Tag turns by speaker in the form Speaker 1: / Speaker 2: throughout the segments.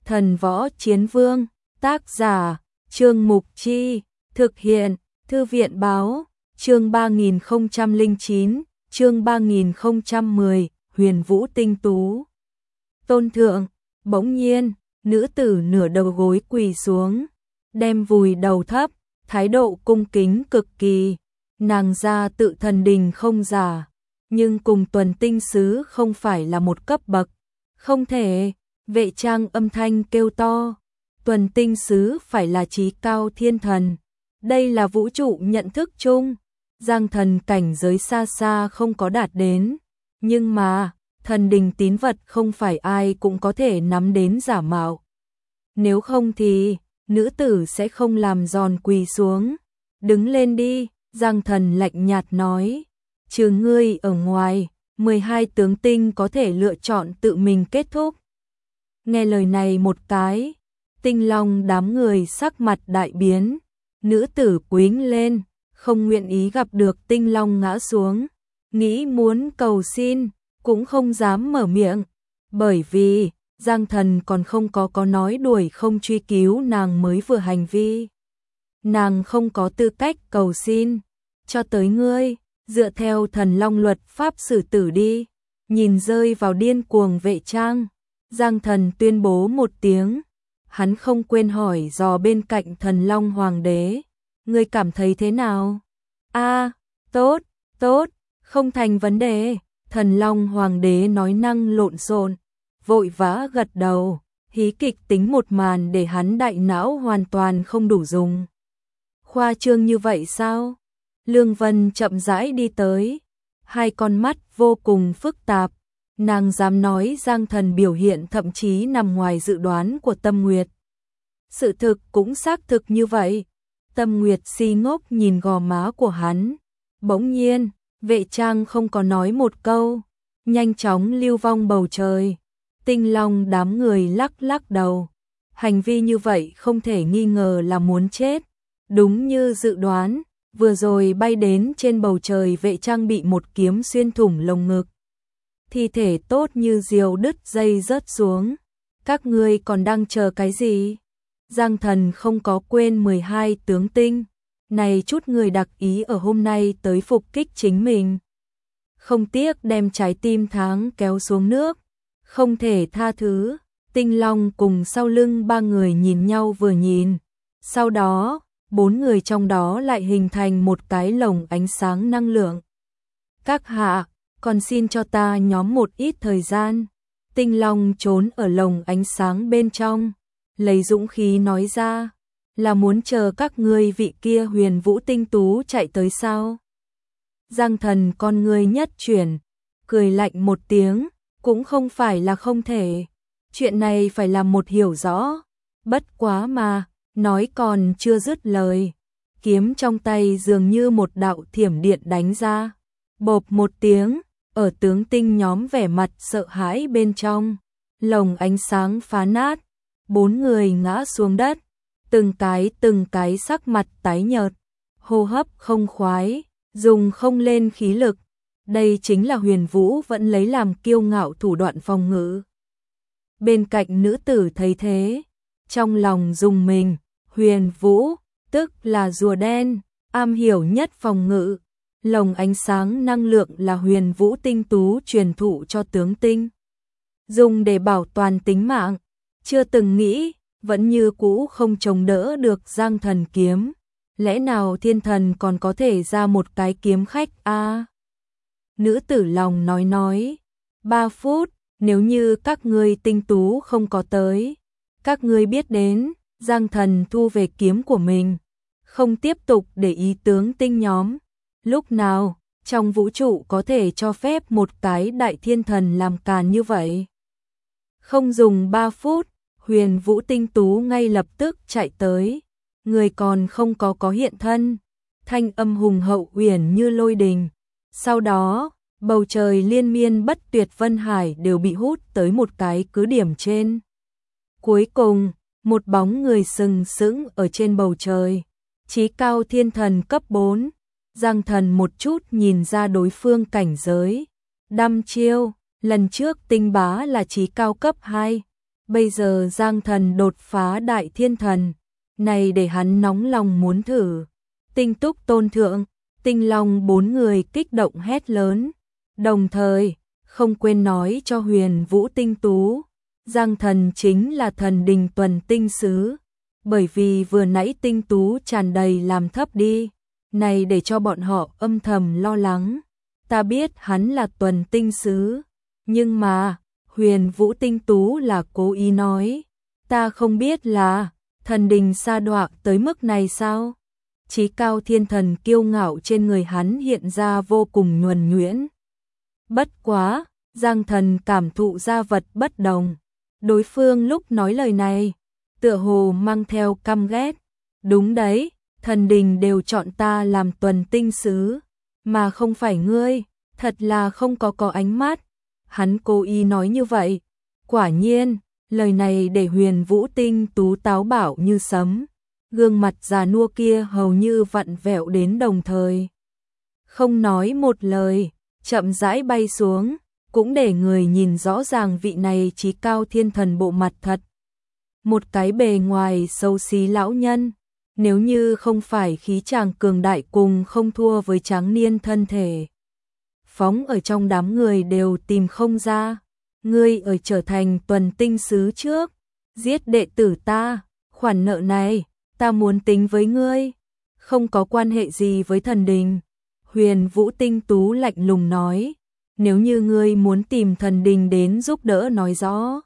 Speaker 1: Thần Võ Chiến Vương, tác giả, Trương Mục Chi, thực hiện, Thư viện Báo, chương 3009, chương 3010, Huyền Vũ Tinh Tú. Tôn thượng, bỗng nhiên, nữ tử nửa đầu gối quỳ xuống, đem vùi đầu thấp, thái độ cung kính cực kỳ. Nàng ra tự thần đình không giả, nhưng cùng Tuần Tinh Sứ không phải là một cấp bậc, không thể. Vệ Trang âm thanh kêu to, Tuần Tinh Sứ phải là chí cao thiên thần, đây là vũ trụ nhận thức chung, Giang thần cảnh giới xa xa không có đạt đến, nhưng mà, thần đình tín vật không phải ai cũng có thể nắm đến giả mạo. Nếu không thì, nữ tử sẽ không làm giòn quỳ xuống, đứng lên đi, Giang thần lạnh nhạt nói, trừ ngươi ở ngoài, 12 tướng tinh có thể lựa chọn tự mình kết thúc. Nghe lời này một cái, Tinh Long đám người sắc mặt đại biến, nữ tử quýnh lên, không nguyện ý gặp được Tinh Long ngã xuống, nghĩ muốn cầu xin, cũng không dám mở miệng, bởi vì Giang thần còn không có nói đuổi không truy cứu nàng mới vừa hành vi. Nàng không có tư cách cầu xin, cho tới ngươi, dựa theo thần long luật pháp xử tử đi, nhìn rơi vào điên cuồng Vệ Trang. Giang thần tuyên bố một tiếng, hắn không quên hỏi dò bên cạnh thần long hoàng đế, ngươi cảm thấy thế nào? Tốt, tốt, không thành vấn đề, thần long hoàng đế nói năng lộn xộn, vội vã gật đầu, hí kịch tính một màn để hắn đại não hoàn toàn không đủ dùng. Khoa trương như vậy sao? Lương Vân chậm rãi đi tới, hai con mắt vô cùng phức tạp. Nàng dám nói Giang thần biểu hiện thậm chí nằm ngoài dự đoán của Tâm Nguyệt. Sự thực cũng xác thực như vậy. Tâm Nguyệt si ngốc nhìn gò má của hắn. Bỗng nhiên, Vệ Trang không có nói một câu, nhanh chóng lưu vong bầu trời. Tinh Long đám người lắc lắc đầu. Hành vi như vậy không thể nghi ngờ là muốn chết. Đúng như dự đoán, vừa rồi bay đến trên bầu trời Vệ Trang bị một kiếm xuyên thủng lồng ngực. Thi thể tốt như diều đứt dây rớt xuống. Các ngươi còn đang chờ cái gì? Giang thần không có quên 12 tướng tinh. Này chút người đặc ý ở hôm nay tới phục kích chính mình. Không tiếc đem trái tim tháng kéo xuống nước. Không thể tha thứ. Tinh Long cùng sau lưng ba người nhìn nhau vừa nhìn. Sau đó, 4 người trong đó lại hình thành một cái lồng ánh sáng năng lượng. Các hạ, còn xin cho ta nhóm một ít thời gian. Tinh Long trốn ở lồng ánh sáng bên trong, lấy dũng khí nói ra, là muốn chờ các ngươi vị kia Huyền Vũ Tinh Tú chạy tới sao? Giang thần con ngươi nhất chuyển, cười lạnh một tiếng, cũng không phải là không thể. Chuyện này phải làm một hiểu rõ, bất quá mà, nói còn chưa dứt lời. Kiếm trong tay dường như một đạo thiểm điện đánh ra, bộp một tiếng. Ở tướng tinh nhóm vẻ mặt sợ hãi bên trong, lồng ánh sáng phá nát, 4 người ngã xuống đất, từng cái sắc mặt tái nhợt, hô hấp không khoái, dùng không lên khí lực. Đây chính là Huyền Vũ vẫn lấy làm kiêu ngạo thủ đoạn phòng ngự. Bên cạnh nữ tử thấy thế, trong lòng rùng mình, Huyền Vũ, tức là rùa đen, am hiểu nhất phòng ngự. Lồng ánh sáng năng lượng là Huyền Vũ Tinh Tú truyền thụ cho tướng tinh, dùng để bảo toàn tính mạng, chưa từng nghĩ, vẫn như cũ không chống đỡ được Giang thần kiếm, lẽ nào thiên thần còn có thể ra một cái kiếm khách Nữ tử lòng nói, 3 phút, nếu như các ngươi tinh tú không có tới, các ngươi biết đến, Giang thần thu về kiếm của mình, không tiếp tục để ý tướng tinh nhóm. Lúc nào, trong vũ trụ có thể cho phép một cái đại thiên thần làm càn như vậy? Không dùng 3 phút, Huyền Vũ Tinh Tú ngay lập tức chạy tới. Người còn không có hiện thân. Thanh âm hùng hậu uyển như lôi đình. Sau đó, bầu trời liên miên bất tuyệt vân hải đều bị hút tới một cái cứ điểm trên. Cuối cùng, một bóng người sừng sững ở trên bầu trời. Chí cao thiên thần cấp 4. Giang thần một chút nhìn ra đối phương cảnh giới. Đăm chiêu, lần trước Tinh Bá là chí cao cấp 2, Bây giờ Giang Thần đột phá đại thiên thần, này để hắn nóng lòng muốn thử. Tinh Túc Tôn Thượng, Tinh Long 4 người kích động hét lớn, đồng thời không quên nói cho Huyền Vũ Tinh Tú, Giang Thần chính là thần đình tuần tinh sứ, bởi vì vừa nãy Tinh Tú tràn đầy làm thấp đi, này để cho bọn họ âm thầm lo lắng. Ta biết hắn là tuần tinh sứ, nhưng mà Huyền Vũ Tinh Tú là cố ý nói, ta không biết là thần đình sa đọa tới mức này sao? Chí cao thiên thần kiêu ngạo trên người hắn hiện ra vô cùng nhuần nhuyễn. Bất quá, Giang Thần cảm thụ ra vật bất đồng. Đối phương lúc nói lời này, tựa hồ mang theo căm ghét. Đúng đấy, thần đình đều chọn ta làm tuần tinh sứ, mà không phải ngươi, thật là không có ánh mắt. Hắn cố ý nói như vậy. Quả nhiên, lời này để Huyền Vũ Tinh Tú táo bạo như sấm. Gương mặt già nua kia hầu như vặn vẹo đến đồng thời. Không nói một lời, chậm rãi bay xuống, cũng để người nhìn rõ ràng vị này chí cao thiên thần bộ mặt thật. Một cái bề ngoài xấu xí lão nhân, nếu như không phải khí chàng cường đại cùng không thua với tráng niên thân thể. Phóng ở trong đám người đều tìm không ra, ngươi ở trở thành tuần tinh sứ trước, giết đệ tử ta, khoản nợ này ta muốn tính với ngươi, không có quan hệ gì với thần đình. Huyền Vũ Tinh Tú lạnh lùng nói, nếu như ngươi muốn tìm thần đình đến giúp đỡ nói rõ,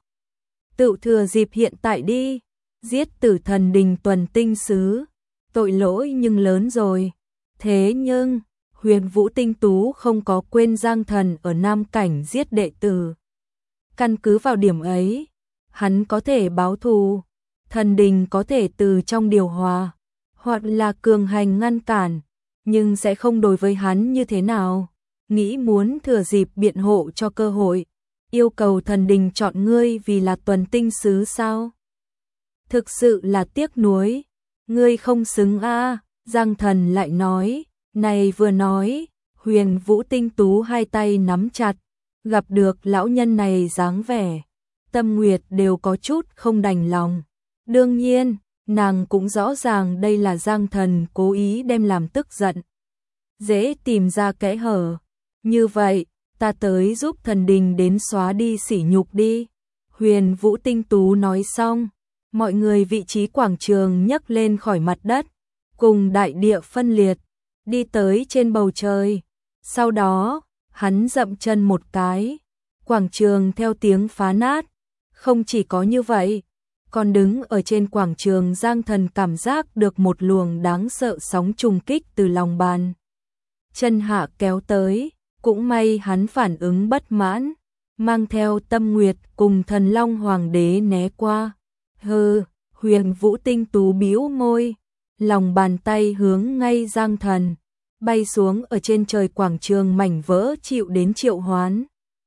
Speaker 1: tự thừa dịp hiện tại đi, giết tử thần đình tuần tinh sứ, tội lỗi nhưng lớn rồi. Thế nhưng, Huyền Vũ Tinh Tú không có quên Giang Thần ở Nam Cảnh giết đệ tử. Căn cứ vào điểm ấy, hắn có thể báo thù. Thần đình có thể từ trong điều hòa, hoặc là cường hành ngăn cản, nhưng sẽ không đối với hắn như thế nào. Nghĩ muốn thừa dịp biện hộ cho cơ hội, yêu cầu thần đình chọn ngươi vì là tuần tinh sứ sao? Thực sự là tiếc nuối, ngươi không xứng a. Giang Thần lại nói, này vừa nói, Huyền Vũ Tinh Tú hai tay nắm chặt, gặp được lão nhân này dáng vẻ, Tâm Nguyệt đều có chút không đành lòng. Đương nhiên, nàng cũng rõ ràng đây là Giang Thần cố ý đem làm tức giận. Dễ tìm ra kẽ hở. Như vậy, ta tới giúp thần đình đến xóa đi sỉ nhục đi. Huyền Vũ Tinh Tú nói xong, mọi người vị trí quảng trường nhấc lên khỏi mặt đất, cùng đại địa phân liệt, đi tới trên bầu trời. Sau đó, hắn dậm chân một cái, quảng trường theo tiếng phá nát. Không chỉ có như vậy, còn đứng ở trên quảng trường Giang Thần cảm giác được một luồng đáng sợ sóng trùng kích từ lòng bàn chân hạ kéo tới, cũng may hắn phản ứng bất mãn, mang theo Tâm Nguyệt cùng Thần Long Hoàng đế né qua. Hừ, Huyền Vũ Tinh Tú bĩu môi, lòng bàn tay hướng ngay Giang Thần, bay xuống ở trên trời quảng trường mảnh vỡ chịu đến triệu hoán.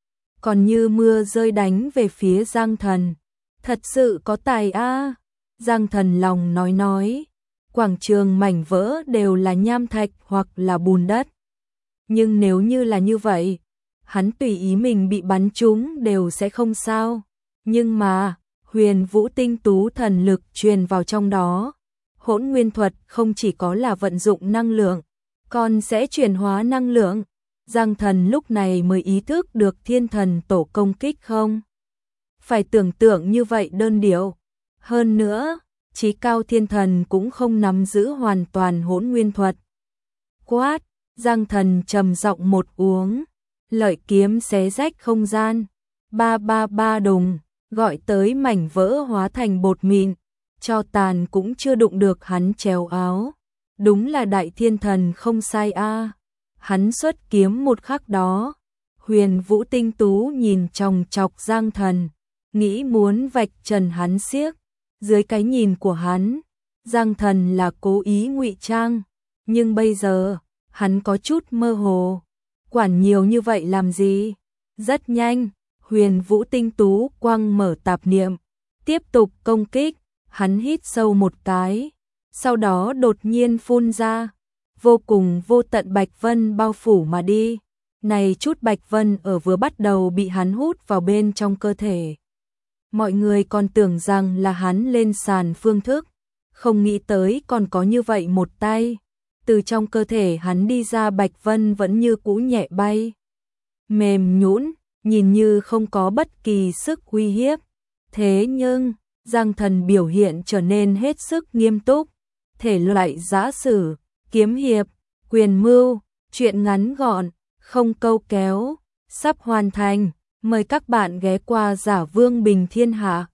Speaker 1: Còn như mưa rơi đánh về phía Giang Thần. Thật sự có tài a. Giang Thần lòng nói, quảng trường mảnh vỡ đều là nham thạch hoặc là bùn đất. Nhưng nếu như là như vậy, hắn tùy ý mình bị bắn trúng đều sẽ không sao. Nhưng mà, Huyền Vũ Tinh Tú thần lực truyền vào trong đó. Hỗn nguyên thuật không chỉ có là vận dụng năng lượng, còn sẽ chuyển hóa năng lượng. Giang Thần lúc này mới ý thức được thiên thần tổ công kích không phải tưởng tượng như vậy đơn điệu. Hơn nữa, chí cao thiên thần cũng không nắm giữ hoàn toàn hỗn nguyên thuật. Quát, Giang Thần trầm giọng một uống, lợi kiếm xé rách không gian, ba ba ba đùng, gọi tới mảnh vỡ hóa thành bột mịn, cho tàn cũng chưa đụng được hắn trèo áo. Đúng là đại thiên thần không sai a. Hắn xuất kiếm một khắc đó, Huyền Vũ Tinh Tú nhìn chòng chọc Giang Thần, nghĩ muốn vạch trần hắn xiếc. Dưới cái nhìn của hắn, Giang Thần là cố ý ngụy trang, nhưng bây giờ, hắn có chút mơ hồ. Quản nhiều như vậy làm gì? Rất nhanh, Huyền Vũ Tinh Tú quăng mở tạp niệm, tiếp tục công kích. Hắn hít sâu một cái, sau đó đột nhiên phun ra, vô cùng vô tận bạch vân bao phủ mà đi. Này chút bạch vân ở vừa bắt đầu bị hắn hút vào bên trong cơ thể, Mọi người còn tưởng rằng là hắn lên sàn phương thức, không nghĩ tới còn có như vậy một tay. Từ trong cơ thể hắn đi ra Bạch Vân vẫn như cũ nhẹ bay, mềm nhũn, nhìn như không có bất kỳ sức uy hiếp. Thế nhưng, Giang Thần biểu hiện trở nên hết sức nghiêm túc, thể loại giã sử, kiếm hiệp, quyền mưu, truyện ngắn gọn, không câu kéo, sắp hoàn thành. Mời các bạn ghé qua Giả Vương Bình Thiên Hạ.